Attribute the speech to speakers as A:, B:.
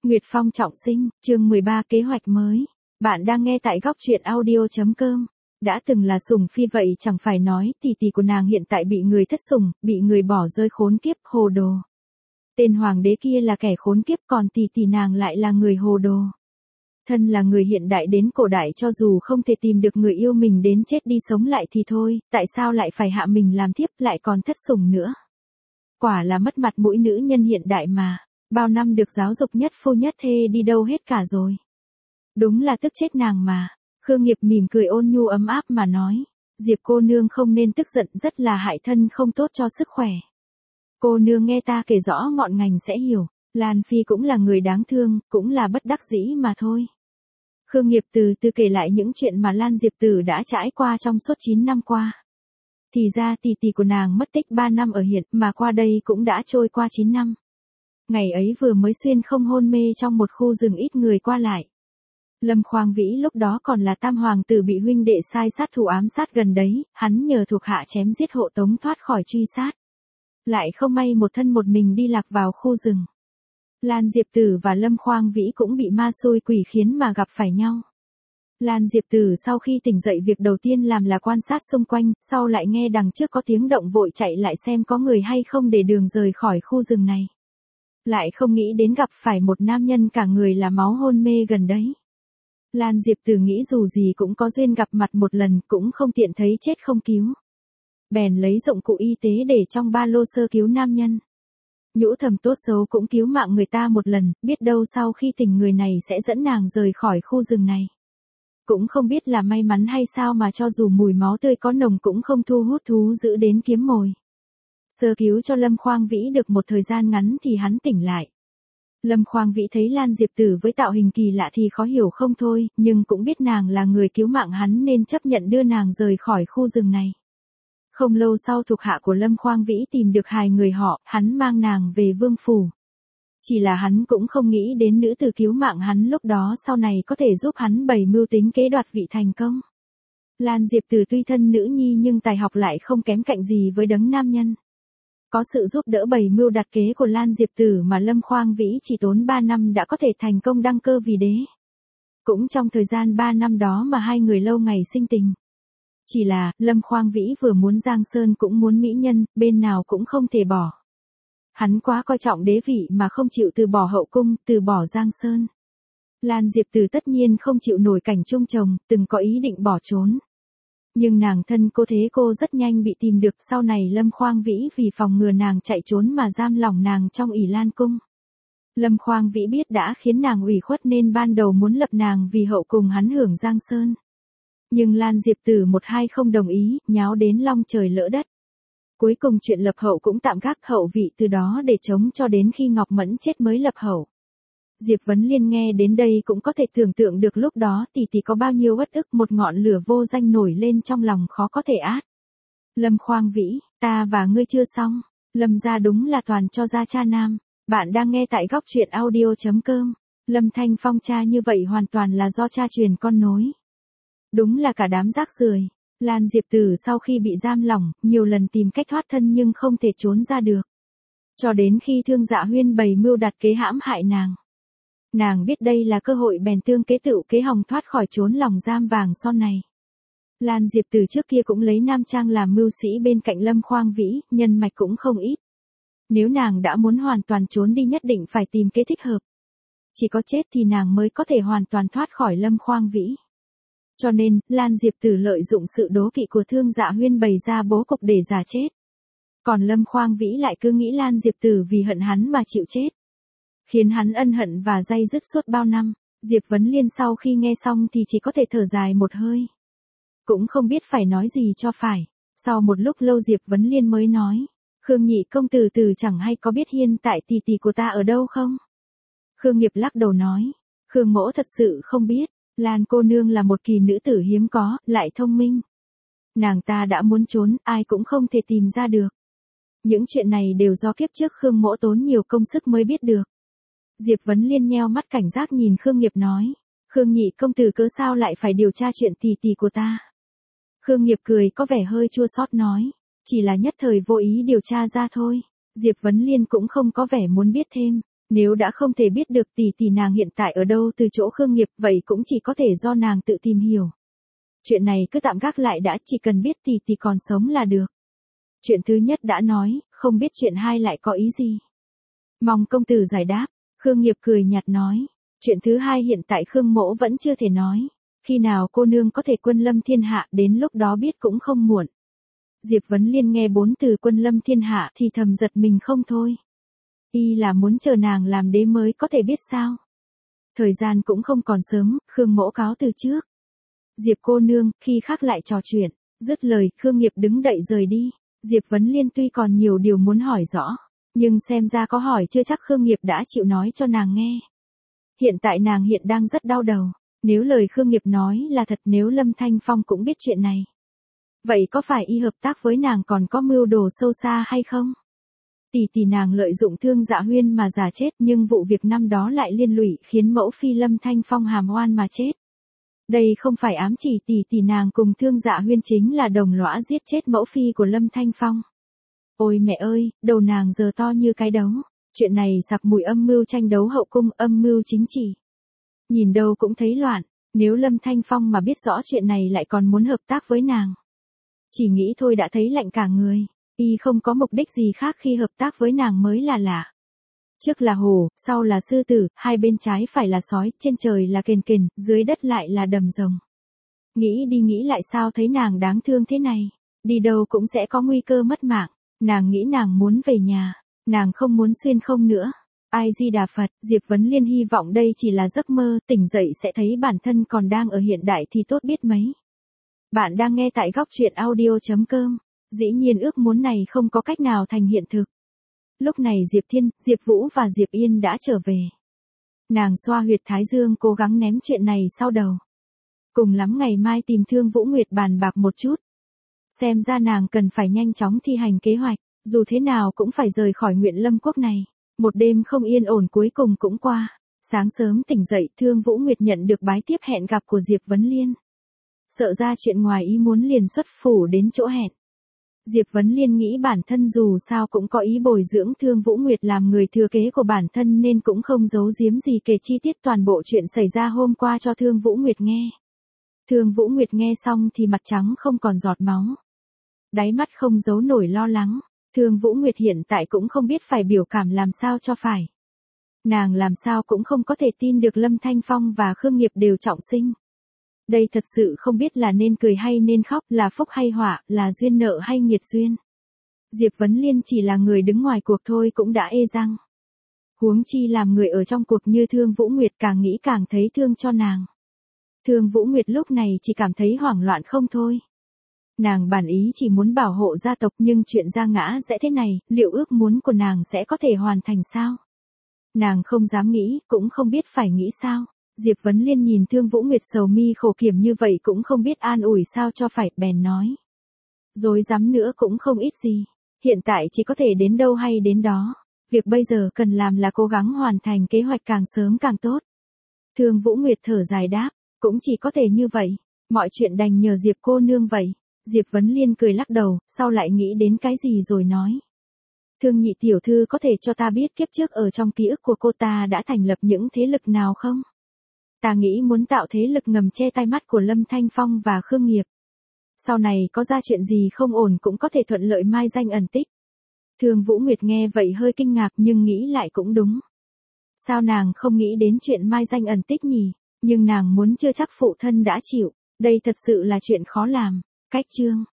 A: Nguyệt Phong trọng sinh, chương 13 kế hoạch mới. Bạn đang nghe tại góc truyện audio.com. Đã từng là sủng phi vậy chẳng phải nói, tỷ của nàng hiện tại bị người thất sủng, bị người bỏ rơi khốn kiếp, hồ đồ. Tên hoàng đế kia là kẻ khốn kiếp, còn tỷ nàng lại là người hồ đồ. Thân là người hiện đại đến cổ đại, cho dù không thể tìm được người yêu mình đến chết đi sống lại thì thôi, tại sao lại phải hạ mình làm thiếp, lại còn thất sủng nữa. Quả là mất mặt mũi nữ nhân hiện đại mà. Bao năm được giáo dục nhất phu nhất thê đi đâu hết cả rồi. Đúng là tức chết nàng mà. Khương Nghiệp mỉm cười ôn nhu ấm áp mà nói. Diệp cô nương không nên tức giận, rất là hại thân, không tốt cho sức khỏe. Cô nương nghe ta kể rõ ngọn ngành sẽ hiểu. Lan Phi cũng là người đáng thương, cũng là bất đắc dĩ mà thôi. Khương Nghiệp từ từ kể lại những chuyện mà Lan Diệp Tử đã trải qua trong suốt 9 năm qua. Thì ra tỷ của nàng mất tích 3 năm ở hiện, mà qua đây cũng đã trôi qua 9 năm. Ngày ấy vừa mới xuyên không hôn mê trong một khu rừng ít người qua lại. Lâm Khoang Vĩ lúc đó còn là tam hoàng tử bị huynh đệ sai sát thủ ám sát gần đấy, hắn nhờ thuộc hạ chém giết hộ tống thoát khỏi truy sát. Lại không may một thân một mình đi lạc vào khu rừng. Lan Diệp Tử và Lâm Khoang Vĩ cũng bị ma xui quỷ khiến mà gặp phải nhau. Lan Diệp Tử sau khi tỉnh dậy việc đầu tiên làm là quan sát xung quanh, sau lại nghe đằng trước có tiếng động vội chạy lại xem có người hay không để đường rời khỏi khu rừng này. Lại không nghĩ đến gặp phải một nam nhân cả người là máu hôn mê gần đấy. Lan Diệp Tử nghĩ dù gì cũng có duyên gặp mặt một lần, cũng không tiện thấy chết không cứu. Bèn lấy dụng cụ y tế để trong ba lô sơ cứu nam nhân. Nhũ thầm tốt xấu cũng cứu mạng người ta một lần, biết đâu sau khi tỉnh người này sẽ dẫn nàng rời khỏi khu rừng này. Cũng không biết là may mắn hay sao mà cho dù mùi máu tươi có nồng cũng không thu hút thú dữ đến kiếm mồi. Sơ cứu cho Lâm Khoang Vĩ được một thời gian ngắn thì hắn tỉnh lại. Lâm Khoang Vĩ thấy Lan Diệp Tử với tạo hình kỳ lạ thì khó hiểu không thôi, nhưng cũng biết nàng là người cứu mạng hắn nên chấp nhận đưa nàng rời khỏi khu rừng này. Không lâu sau thuộc hạ của Lâm Khoang Vĩ tìm được 2 người họ, hắn mang nàng về vương phủ. Chỉ là hắn cũng không nghĩ đến nữ tử cứu mạng hắn lúc đó sau này có thể giúp hắn bày mưu tính kế đoạt vị thành công. Lan Diệp Tử tuy thân nữ nhi nhưng tài học lại không kém cạnh gì với đấng nam nhân. Có sự giúp đỡ bày mưu đặt kế của Lan Diệp Tử mà Lâm Khoang Vĩ chỉ tốn 3 năm đã có thể thành công đăng cơ vì đế. Cũng trong thời gian 3 năm đó mà 2 người lâu ngày sinh tình. Chỉ là, Lâm Khoang Vĩ vừa muốn Giang Sơn cũng muốn mỹ nhân, bên nào cũng không thể bỏ. Hắn quá coi trọng đế vị mà không chịu từ bỏ hậu cung, từ bỏ Giang Sơn. Lan Diệp Tử tất nhiên không chịu nổi cảnh chung chồng, từng có ý định bỏ trốn. Nhưng nàng thân cô thế cô rất nhanh bị tìm được, sau này Lâm Khoang Vĩ vì phòng ngừa nàng chạy trốn mà giam lỏng nàng trong ỷ Lan Cung. Lâm Khoang Vĩ biết đã khiến nàng ủy khuất nên ban đầu muốn lập nàng vì hậu cùng hắn hưởng Giang Sơn. Nhưng Lan Diệp Tử một hai không đồng ý, nháo đến long trời lỡ đất. Cuối cùng chuyện lập hậu cũng tạm gác hậu vị từ đó để chống cho đến khi Ngọc Mẫn chết mới lập hậu. Diệp Vấn Liên nghe đến đây cũng có thể tưởng tượng được lúc đó tỷ có bao nhiêu uất ức, một ngọn lửa vô danh nổi lên trong lòng khó có thể át. Lâm Khoang Vĩ, ta và ngươi chưa xong. Lâm gia đúng là toàn cho ra cha nam. Bạn đang nghe tại góc truyện audio.com. Lâm Thanh Phong cha như vậy hoàn toàn là do cha truyền con nối. Đúng là cả đám rác rưởi. Lan Diệp Tử sau khi bị giam lỏng, nhiều lần tìm cách thoát thân nhưng không thể trốn ra được. Cho đến khi Thương Dạ Huyên bày mưu đặt kế hãm hại nàng. Nàng biết đây là cơ hội bèn tương kế tựu kế hòng thoát khỏi chốn lòng giam vàng son này. Lan Diệp Tử trước kia cũng lấy nam trang làm mưu sĩ bên cạnh Lâm Khoang Vĩ, nhân mạch cũng không ít. Nếu nàng đã muốn hoàn toàn trốn đi nhất định phải tìm kế thích hợp. Chỉ có chết thì nàng mới có thể hoàn toàn thoát khỏi Lâm Khoang Vĩ. Cho nên, Lan Diệp Tử lợi dụng sự đố kỵ của Thương Dạ Huyên bày ra bố cục để giả chết. Còn Lâm Khoang Vĩ lại cứ nghĩ Lan Diệp Tử vì hận hắn mà chịu chết. Khiến hắn ân hận và day dứt suốt bao năm. Diệp Vấn Liên sau khi nghe xong thì chỉ có thể thở dài một hơi. Cũng không biết phải nói gì cho phải. Sau một lúc lâu Diệp Vấn Liên mới nói. Khương nhị công tử chẳng hay có biết hiện tại tỷ của ta ở đâu không? Khương Nghiệp lắc đầu nói. Khương mỗ thật sự không biết. Lan cô nương là một kỳ nữ tử hiếm có, lại thông minh. Nàng ta đã muốn trốn, ai cũng không thể tìm ra được. Những chuyện này đều do kiếp trước Khương mỗ tốn nhiều công sức mới biết được. Diệp Vấn Liên nheo mắt cảnh giác nhìn Khương Nghiệp nói. Khương nhị công tử cớ sao lại phải điều tra chuyện tỷ của ta? Khương Nghiệp cười có vẻ hơi chua xót nói. Chỉ là nhất thời vô ý điều tra ra thôi. Diệp Vấn Liên cũng không có vẻ muốn biết thêm. Nếu đã không thể biết được tỷ nàng hiện tại ở đâu từ chỗ Khương Nghiệp, vậy cũng chỉ có thể do nàng tự tìm hiểu. Chuyện này cứ tạm gác lại đã, chỉ cần biết tỷ còn sống là được. Chuyện thứ nhất đã nói, không biết chuyện hai lại có ý gì. Mong công tử giải đáp. Khương Nghiệp cười nhạt nói. Chuyện thứ hai hiện tại Khương mỗ vẫn chưa thể nói. Khi nào cô nương có thể quân lâm thiên hạ, đến lúc đó biết cũng không muộn. Diệp Vấn Liên nghe 4 từ quân lâm thiên hạ thì thầm giật mình không thôi. Y là muốn chờ nàng làm đế mới có thể biết sao. Thời gian cũng không còn sớm, Khương mỗ cáo từ trước. Diệp cô nương, khi khác lại trò chuyện. Dứt lời, Khương Nghiệp đứng dậy rời đi. Diệp Vấn Liên tuy còn nhiều điều muốn hỏi rõ, nhưng xem ra có hỏi chưa chắc Khương Nghiệp đã chịu nói cho nàng nghe. Hiện tại nàng hiện đang rất đau đầu. Nếu lời Khương Nghiệp nói là thật, nếu Lâm Thanh Phong cũng biết chuyện này, vậy có phải y hợp tác với nàng còn có mưu đồ sâu xa hay không? Tỷ nàng lợi dụng Thương Dạ Huyên mà giả chết, nhưng vụ việc năm đó lại liên lụy khiến mẫu phi Lâm Thanh Phong hàm oan mà chết. Đây không phải ám chỉ tỷ nàng cùng Thương Dạ Huyên chính là đồng lõa giết chết mẫu phi của Lâm Thanh Phong. Ôi mẹ ơi, đầu nàng giờ to như cái đấu. Chuyện này sặc mùi âm mưu tranh đấu hậu cung, âm mưu chính trị. Nhìn đâu cũng thấy loạn, nếu Lâm Thanh Phong mà biết rõ chuyện này lại còn muốn hợp tác với nàng. Chỉ nghĩ thôi đã thấy lạnh cả người, y không có mục đích gì khác khi hợp tác với nàng mới là lạ. Trước là hổ, sau là sư tử, hai bên trái phải là sói, trên trời là kền kền, dưới đất lại là đầm rồng. Nghĩ đi nghĩ lại sao thấy nàng đáng thương thế này, đi đâu cũng sẽ có nguy cơ mất mạng, nàng nghĩ nàng muốn về nhà, nàng không muốn xuyên không nữa. Ai Di Đà Phật, Diệp Vấn Liên hy vọng đây chỉ là giấc mơ, tỉnh dậy sẽ thấy bản thân còn đang ở hiện đại thì tốt biết mấy. Bạn đang nghe tại góc truyện audio.com. Dĩ nhiên ước muốn này không có cách nào thành hiện thực. Lúc này Diệp Thiên, Diệp Vũ và Diệp Yên đã trở về. Nàng xoa huyệt thái dương cố gắng ném chuyện này sau đầu. Cùng lắm ngày mai tìm Thương Vũ Nguyệt bàn bạc một chút. Xem ra nàng cần phải nhanh chóng thi hành kế hoạch, dù thế nào cũng phải rời khỏi Nguyện Lâm Quốc này. Một đêm không yên ổn cuối cùng cũng qua. Sáng sớm tỉnh dậy, Thương Vũ Nguyệt nhận được bái tiếp hẹn gặp của Diệp Vấn Liên. Sợ ra chuyện ngoài ý muốn liền xuất phủ đến chỗ hẹn. Diệp Vấn Liên nghĩ bản thân dù sao cũng có ý bồi dưỡng Thương Vũ Nguyệt làm người thừa kế của bản thân nên cũng không giấu giếm gì kể chi tiết toàn bộ chuyện xảy ra hôm qua cho Thương Vũ Nguyệt nghe. Thương Vũ Nguyệt nghe xong thì mặt trắng không còn giọt máu. Đáy mắt không giấu nổi lo lắng. Thương Vũ Nguyệt hiện tại cũng không biết phải biểu cảm làm sao cho phải. Nàng làm sao cũng không có thể tin được Lâm Thanh Phong và Khương Nghiệp đều trọng sinh. Đây thật sự không biết là nên cười hay nên khóc, là phúc hay họa, là duyên nợ hay nghiệt duyên. Diệp Vấn Liên chỉ là người đứng ngoài cuộc thôi cũng đã ê răng. Huống chi làm người ở trong cuộc như Thương Vũ Nguyệt, càng nghĩ càng thấy thương cho nàng. Thương Vũ Nguyệt lúc này chỉ cảm thấy hoảng loạn không thôi. Nàng bản ý chỉ muốn bảo hộ gia tộc, nhưng chuyện ra ngã rẽ thế này, liệu ước muốn của nàng sẽ có thể hoàn thành sao? Nàng không dám nghĩ, cũng không biết phải nghĩ sao. Diệp Vấn Liên nhìn Thương Vũ Nguyệt sầu mi khổ kiểm như vậy cũng không biết an ủi sao cho phải, bèn nói. Dối dám nữa cũng không ít gì. Hiện tại chỉ có thể đến đâu hay đến đó. Việc bây giờ cần làm là cố gắng hoàn thành kế hoạch càng sớm càng tốt. Thương Vũ Nguyệt thở dài đáp, cũng chỉ có thể như vậy. Mọi chuyện đành nhờ Diệp cô nương vậy. Diệp Vấn Liên cười lắc đầu, sau lại nghĩ đến cái gì rồi nói. Thương nhị tiểu thư có thể cho ta biết kiếp trước ở trong ký ức của cô ta đã thành lập những thế lực nào không? Ta nghĩ muốn tạo thế lực ngầm che tai mắt của Lâm Thanh Phong và Khương Nghiệp. Sau này có ra chuyện gì không ổn cũng có thể thuận lợi mai danh ẩn tích. Thương Vũ Nguyệt nghe vậy hơi kinh ngạc nhưng nghĩ lại cũng đúng. Sao nàng không nghĩ đến chuyện mai danh ẩn tích nhỉ? Nhưng nàng muốn chưa chắc phụ thân đã chịu. Đây thật sự là chuyện khó làm. Cách chương